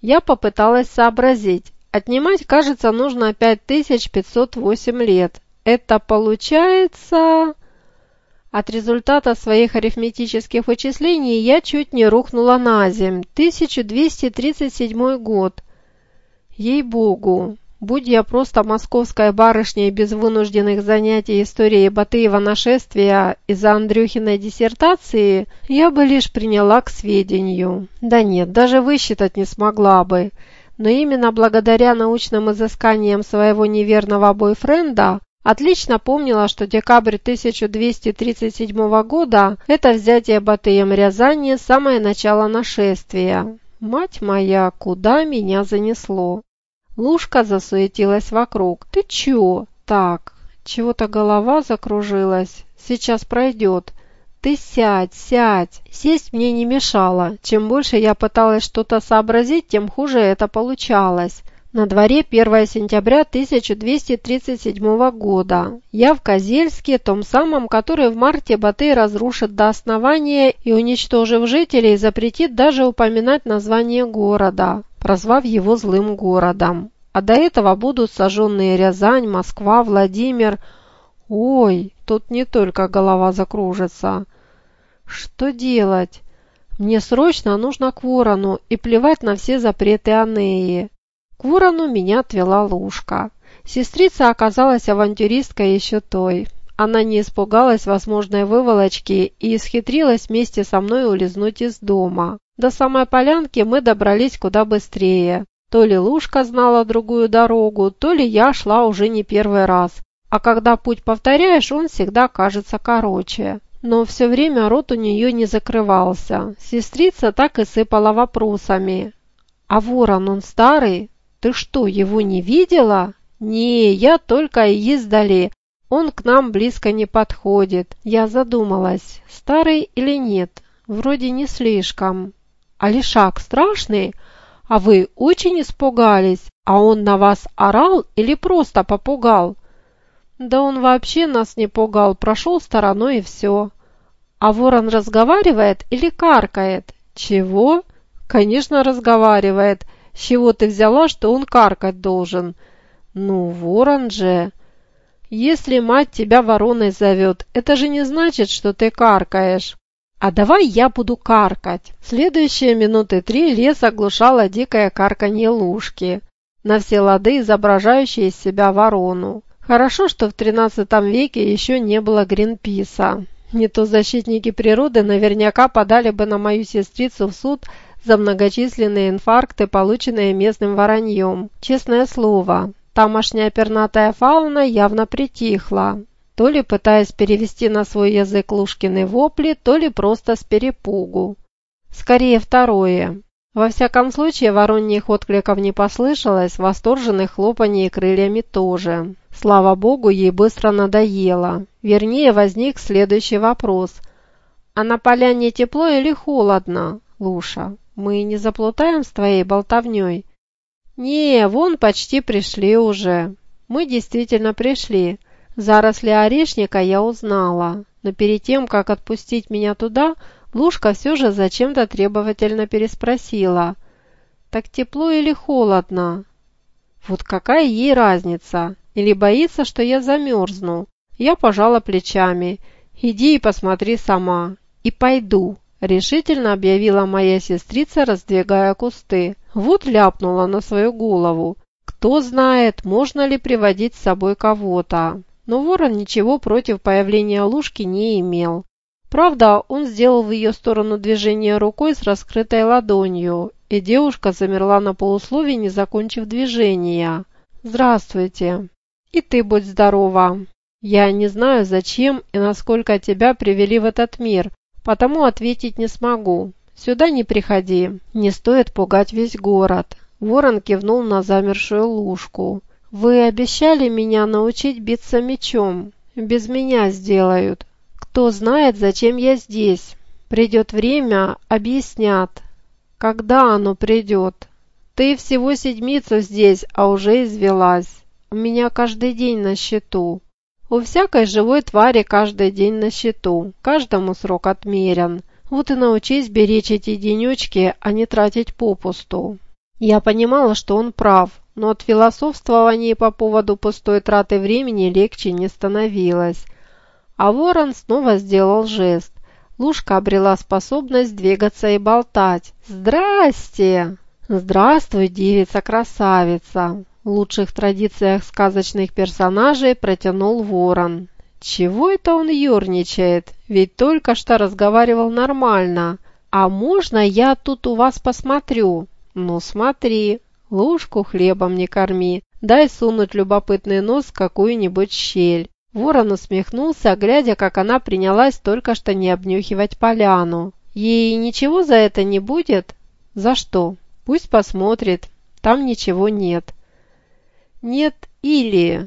Я попыталась сообразить. Отнимать, кажется, нужно 5508 лет. Это получается... От результата своих арифметических вычислений я чуть не рухнула на земь. 1237 год. Ей-богу, будь я просто московская барышня без вынужденных занятий историей Батыева нашествия из-за Андрюхиной диссертации, я бы лишь приняла к сведению. Да нет, даже высчитать не смогла бы. Но именно благодаря научным изысканиям своего неверного бойфренда отлично помнила, что декабрь 1237 года – это взятие Батыем Рязани, самое начало нашествия. Мать моя, куда меня занесло? Лушка засуетилась вокруг. «Ты чё?» «Так, чего-то голова закружилась. Сейчас пройдет. Ты сядь, сядь!» Сесть мне не мешало. Чем больше я пыталась что-то сообразить, тем хуже это получалось. На дворе 1 сентября 1237 года. Я в Козельске, том самом, который в марте Батый разрушит до основания и, уничтожив жителей, запретит даже упоминать название города, прозвав его злым городом. А до этого будут сожженные Рязань, Москва, Владимир. Ой, тут не только голова закружится. Что делать? Мне срочно нужно к Ворону и плевать на все запреты Анеи. К Ворону меня отвела Лушка. Сестрица оказалась авантюристкой еще той. Она не испугалась возможной выволочки и исхитрилась вместе со мной улизнуть из дома. До самой полянки мы добрались куда быстрее. То ли Лушка знала другую дорогу, то ли я шла уже не первый раз. А когда путь повторяешь, он всегда кажется короче. Но все время рот у нее не закрывался. Сестрица так и сыпала вопросами. «А Ворон, он старый? Ты что, его не видела?» «Не, я только издали. Он к нам близко не подходит». Я задумалась, старый или нет. Вроде не слишком. «А лишак страшный? А вы очень испугались? А он на вас орал или просто попугал?» «Да он вообще нас не пугал, прошел стороной и все». «А ворон разговаривает или каркает?» «Чего?» «Конечно, разговаривает. С чего ты взяла, что он каркать должен?» «Ну, ворон же». «Если мать тебя вороной зовет, это же не значит, что ты каркаешь». «А давай я буду каркать». Следующие минуты 3 лес оглушало дикое карканье Лушки, на все лады изображающие из себя ворону. Хорошо, что в 13 веке еще не было Гринписа. Не то защитники природы наверняка подали бы на мою сестрицу в суд за многочисленные инфаркты, полученные местным вороньем. Честное слово, тамошняя пернатая фауна явно притихла, то ли пытаясь перевести на свой язык Лушкины вопли, то ли просто с перепугу. Скорее второе. Во всяком случае, вороньих откликов не послышалось, восторженных хлопаний крыльями тоже. Слава богу, ей быстро надоело. Вернее, возник следующий вопрос. «А на поляне тепло или холодно, Луша? Мы не заплутаем с твоей болтовней?» «Не, вон почти пришли уже». Мы действительно пришли. Заросли орешника я узнала. Но перед тем, как отпустить меня туда, Лушка все же зачем-то требовательно переспросила. «Так тепло или холодно?» Вот какая ей разница? Или боится, что я замерзну? Я пожала плечами. «Иди и посмотри сама». «И пойду», – решительно объявила моя сестрица, раздвигая кусты. Вот ляпнула на свою голову. Кто знает, можно ли приводить с собой кого-то. Но ворон ничего против появления Лушки не имел. Правда, он сделал в ее сторону движение рукой с раскрытой ладонью, и девушка замерла на полусловии, не закончив движения. «Здравствуйте». «И ты будь здорова. Я не знаю, зачем и насколько тебя привели в этот мир, потому ответить не смогу. Сюда не приходи, не стоит пугать весь город». Ворон кивнул на замершую Лушку. «Вы обещали меня научить биться мечом. Без меня сделают. Кто знает, зачем я здесь. Придет время, объяснят. Когда оно придет? Ты всего 7 здесь, а уже извелась. У меня каждый день на счету. У всякой живой твари каждый день на счету. Каждому срок отмерен. Вот и научись беречь эти денечки, а не тратить попусту». Я понимала, что он прав, но от философствования по поводу пустой траты времени легче не становилось. А ворон снова сделал жест. Лушка обрела способность двигаться и болтать. «Здрасте!» «Здравствуй, девица-красавица!» В лучших традициях сказочных персонажей протянул ворон. «Чего это он ерничает? Ведь только что разговаривал нормально. А можно я тут у вас посмотрю?» «Ну смотри, ложку хлебом не корми, дай сунуть любопытный нос в какую-нибудь щель». Ворон усмехнулся, глядя, как она принялась только что не обнюхивать поляну. «Ей ничего за это не будет?» «За что? Пусть посмотрит. Там ничего нет». «Нет, или...»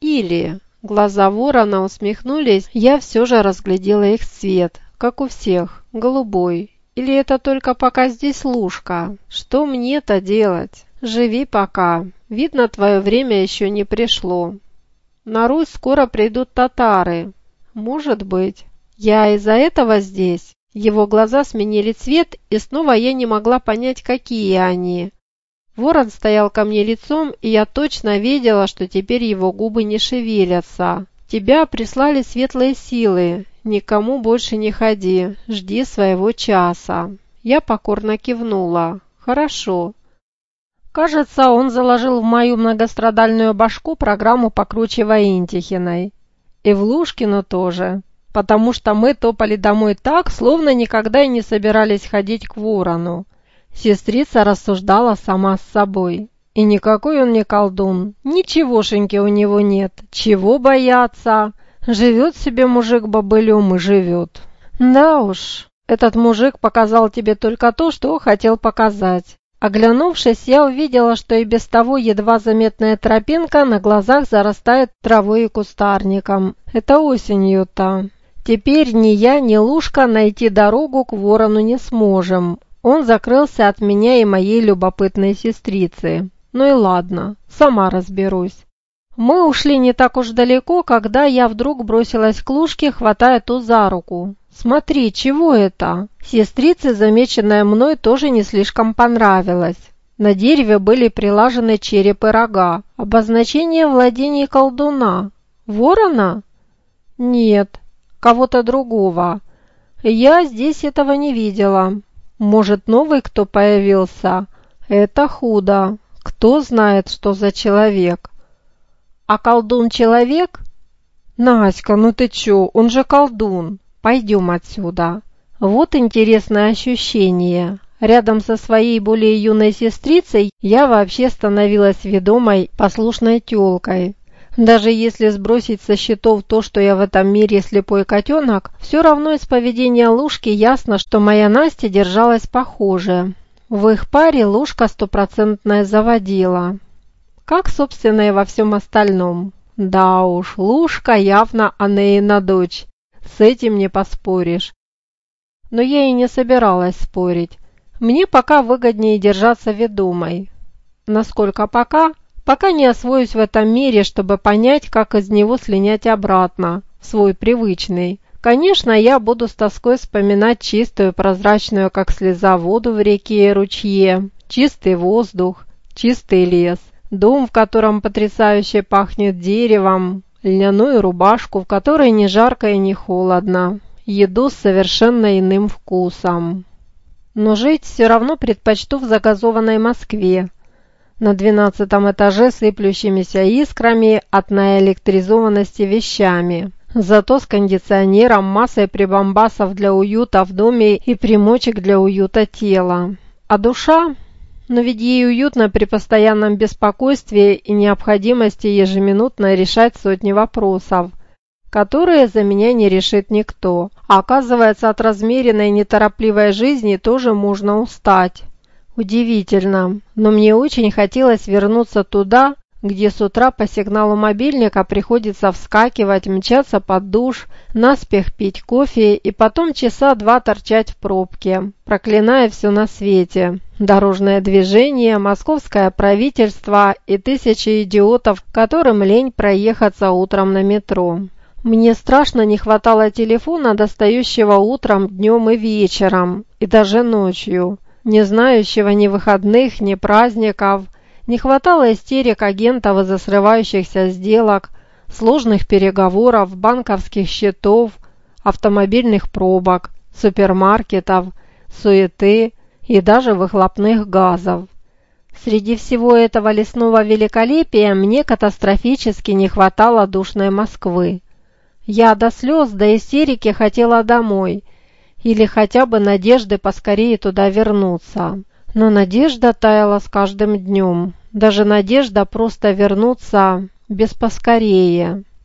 Глаза ворона усмехнулись, я все же разглядела их цвет, как у всех, голубой. «Или это только пока здесь Лушка? Что мне-то делать? Живи пока. Видно, твое время еще не пришло. На Русь скоро придут татары. Может быть. Я из-за этого здесь?» Его глаза сменили цвет, и снова я не могла понять, какие они. Ворон стоял ко мне лицом, и я точно видела, что теперь его губы не шевелятся. «Тебя прислали светлые силы. Никому больше не ходи. Жди своего часа». Я покорно кивнула. «Хорошо». Кажется, он заложил в мою многострадальную башку программу покруче Воинтихиной. И в Лушкину тоже. Потому что мы топали домой так, словно никогда и не собирались ходить к ворону. Сестрица рассуждала сама с собой. И никакой он не колдун, ничегошеньки у него нет. Чего бояться? Живет себе мужик бобылем и живет. Да уж, этот мужик показал тебе только то, что хотел показать. Оглянувшись, я увидела, что и без того едва заметная тропинка на глазах зарастает травой и кустарником. Это осенью-то. Теперь ни я, ни Лушка найти дорогу к ворону не сможем. Он закрылся от меня и моей любопытной сестрицы. Ну и ладно, сама разберусь. Мы ушли не так уж далеко, когда я вдруг бросилась к Лушке, хватая ту за руку. «Смотри, чего это?» Сестрице, замеченная мной, тоже не слишком понравилось. На дереве были прилажены череп и рога. Обозначение владений колдуна. Ворона? Нет, кого-то другого. Я здесь этого не видела. Может, новый кто появился? Это худо. Кто знает, что за человек? А колдун человек? Наська, ну ты чё, он же колдун. Пойдем отсюда. Вот интересное ощущение. Рядом со своей более юной сестрицей я вообще становилась ведомой, послушной тёлкой. Даже если сбросить со счетов то, что я в этом мире слепой котенок, все равно из поведения Лушки ясно, что моя Настя держалась похоже. В их паре Лушка стопроцентная заводила. Как, собственно, и во всем остальном. Да уж, Лушка явно Анеина дочь. С этим не поспоришь. Но я и не собиралась спорить. Мне пока выгоднее держаться ведомой. Насколько пока? Пока не освоюсь в этом мире, чтобы понять, как из него слинять обратно, в свой привычный. Конечно, я буду с тоской вспоминать чистую, прозрачную, как слеза, воду в реке и ручье, чистый воздух, чистый лес, дом, в котором потрясающе пахнет деревом, льняную рубашку, в которой не жарко и не холодно, еду с совершенно иным вкусом. Но жить все равно предпочту в загазованной Москве, на 12-м этаже сыплющимися искрами от наэлектризованности вещами. Зато с кондиционером, массой прибамбасов для уюта в доме и примочек для уюта тела. А душа? Но ведь ей уютно при постоянном беспокойстве и необходимости ежеминутно решать сотни вопросов, которые за меня не решит никто. А оказывается, от размеренной неторопливой жизни тоже можно устать. Удивительно, но мне очень хотелось вернуться туда, где с утра по сигналу мобильника приходится вскакивать, мчаться под душ, наспех пить кофе и потом часа два торчать в пробке, проклиная все на свете. Дорожное движение, московское правительство и тысячи идиотов, которым лень проехаться утром на метро. Мне страшно не хватало телефона, достающего утром, днем и вечером, и даже ночью. не знающего ни выходных, ни праздников. Не хватало истерик агентов из-за срывающихся сделок, сложных переговоров, банковских счетов, автомобильных пробок, супермаркетов, суеты и даже выхлопных газов. Среди всего этого лесного великолепия мне катастрофически не хватало душной Москвы. Я до слез, до истерики хотела домой, или хотя бы надежды поскорее туда вернуться. Но надежда таяла с каждым днем, даже надежда просто вернуться без поскорее.